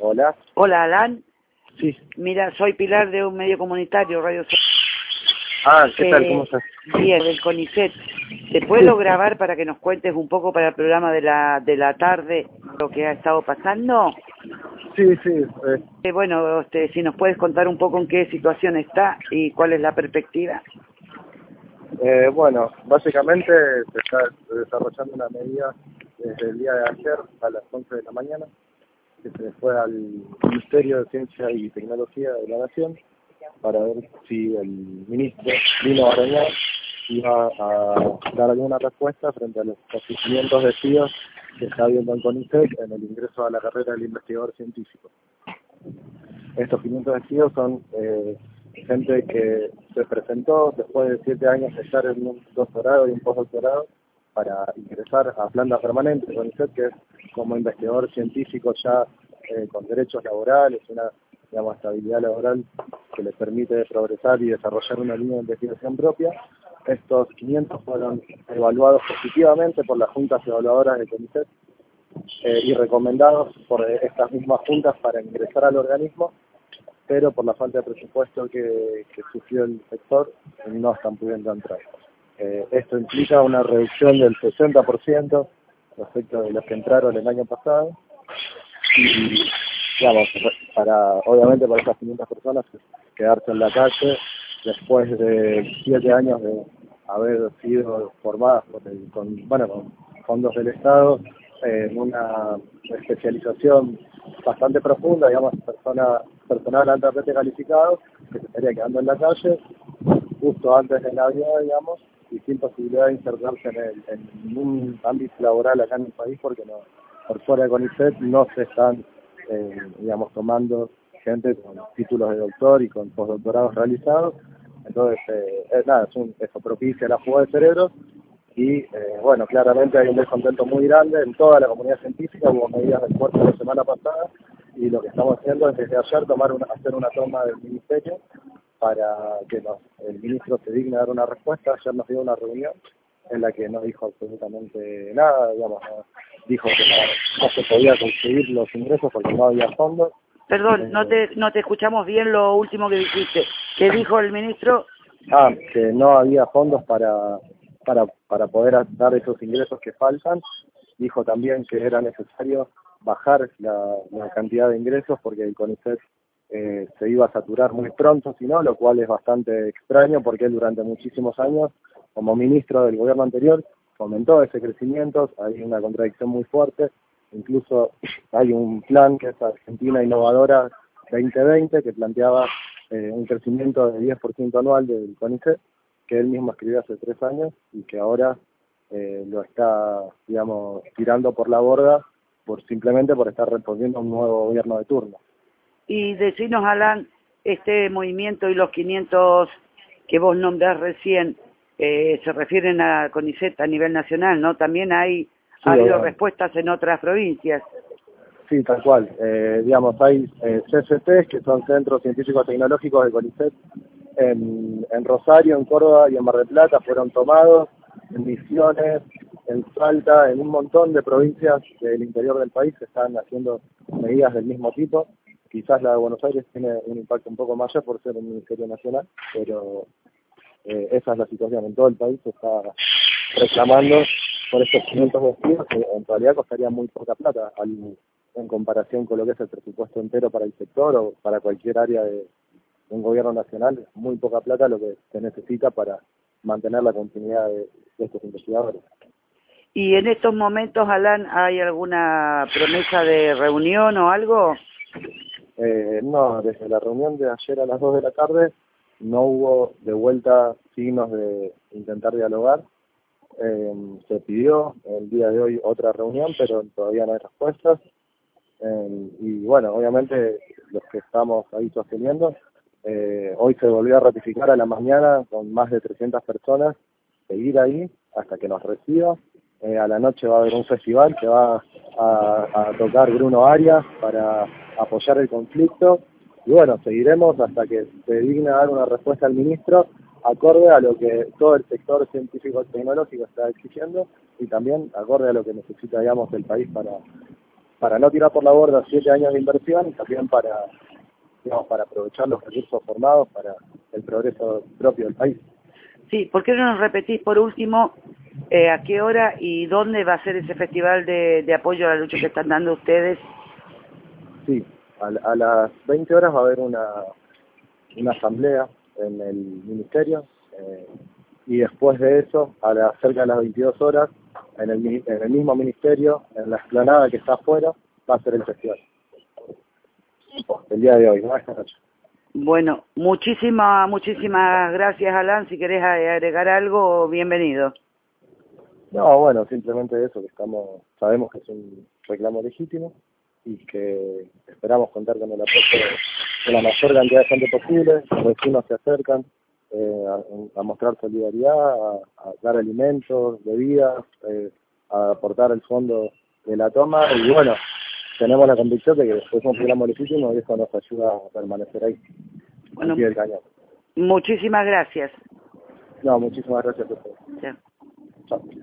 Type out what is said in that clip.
Hola. Hola, Alan. Sí. Mira, soy Pilar de un medio comunitario, Radio Ah, ¿qué tal? ¿Cómo estás? Bien, del CONICET. ¿Te puedo grabar para que nos cuentes un poco para el programa de la tarde lo que ha estado pasando? Sí, sí. Bueno, si nos puedes contar un poco en qué situación está y cuál es la perspectiva. Bueno, básicamente se está desarrollando una medida desde el día de ayer a las 11 de la mañana, que se fue al Ministerio de Ciencia y Tecnología de la Nación para ver si el ministro Lino Barañao iba a dar alguna respuesta frente a los 500 desvíos que está habiendo en CONICET en el ingreso a la carrera del investigador científico. Estos 500 desvíos son gente que se presentó después de 7 años de estar en un doctorado y un postdoctorado para ingresar a planta permanente de CONICET, que es como investigador científico ya con derechos laborales, una estabilidad laboral que les permite progresar y desarrollar una línea de investigación propia. Estos 500 fueron evaluados positivamente por las juntas evaluadoras de CONICET y recomendados por estas mismas juntas para ingresar al organismo, pero por la falta de presupuesto que sufrió el sector no están pudiendo entrar. Esto implica una reducción del 60% respecto de los que entraron el año pasado y, obviamente para esas 500 personas quedarse en la calle después de 7 años de haber sido formadas con fondos del Estado en una especialización bastante profunda, personal altamente calificado, que se estaría quedando en la calle justo antes de Navidad, y sin posibilidad de insertarse en un ámbito laboral acá en el país, porque no, por fuera de CONICET no se están, tomando gente con títulos de doctor y con postdoctorados realizados. Entonces, eso propicia la fuga de cerebros y, claramente hay un descontento muy grande en toda la comunidad científica. Hubo medidas de fuerza la semana pasada y lo que estamos haciendo es desde ayer hacer una toma del ministerio para que el ministro se digne a dar una respuesta. Ayer nos dio una reunión en la que no dijo absolutamente nada, dijo que no se podía conseguir los ingresos porque no había fondos. Perdón, no te escuchamos bien lo último que dijiste. ¿Qué dijo el ministro? Que no había fondos para poder dar esos ingresos que faltan. Dijo también que era necesario bajar la cantidad de ingresos porque el CONICET se iba a saturar muy pronto, si no, lo cual es bastante extraño porque él durante muchísimos años, como ministro del gobierno anterior, fomentó ese crecimiento. Hay una contradicción muy fuerte. Incluso hay un plan que es Argentina Innovadora 2020 que planteaba un crecimiento de 10% anual del CONICET, que él mismo escribió hace 3 años y que ahora lo está, tirando por la borda simplemente por estar respondiendo a un nuevo gobierno de turno. Y decinos, Alan, este movimiento y los 500 que vos nombrás recién se refieren a CONICET a nivel nacional, ¿no? También ha habido respuestas en otras provincias. Sí, tal cual. Hay CCTs, que son Centros Científicos Tecnológicos de CONICET, en Rosario, en Córdoba y en Mar del Plata fueron tomados, en Misiones, en Salta, en un montón de provincias del interior del país se están haciendo medidas del mismo tipo. Quizás la de Buenos Aires tiene un impacto un poco mayor por ser un ministerio nacional, pero esa es la situación. En todo el país se está reclamando por estos 500 despidos que en realidad costaría muy poca plata en comparación con lo que es el presupuesto entero para el sector o para cualquier área de un gobierno nacional. Es muy poca plata lo que se necesita para mantener la continuidad de estos investigadores. ¿Y en estos momentos, Alan, hay alguna promesa de reunión o algo? No, desde la reunión de ayer a las 2 de la tarde no hubo de vuelta signos de intentar dialogar. Se pidió el día de hoy otra reunión, pero todavía no hay respuestas. Y obviamente los que estamos ahí sosteniendo, hoy se volvió a ratificar a la mañana con más de 300 personas, seguir ahí hasta que nos reciba. A la noche va a haber un festival que va a tocar Bruno Arias para apoyar el conflicto. Y seguiremos hasta que se digne a dar una respuesta al ministro acorde a lo que todo el sector científico y tecnológico está exigiendo y también acorde a lo que necesita, el país para no tirar por la borda 7 años de inversión y también para, digamos, para aprovechar los recursos formados para el progreso propio del país. Sí, ¿por qué no nos repetís por último a qué hora y dónde va a ser ese festival de apoyo a la lucha que están dando ustedes? Sí, a las 20 horas va a haber una asamblea en el ministerio y después de eso, cerca de las 22 horas, en el mismo ministerio, en la explanada que está afuera, va a ser el festival. El día de hoy, ¿no? Esta noche. Bueno, muchísimas gracias, Alan. Si querés agregar algo, bienvenido. No, bueno, simplemente eso, que sabemos que es un reclamo legítimo y que esperamos contar con el apoyo de la mayor cantidad de gente posible. Los vecinos se acercan a mostrar solidaridad, a dar alimentos, bebidas, a aportar el fondo de la toma y bueno, tenemos la convicción de que es un reclamo legítimo y eso nos ayuda a permanecer ahí, Bueno, al pie del cañón. muchísimas gracias. No, muchísimas gracias a ustedes. Chao. Chao.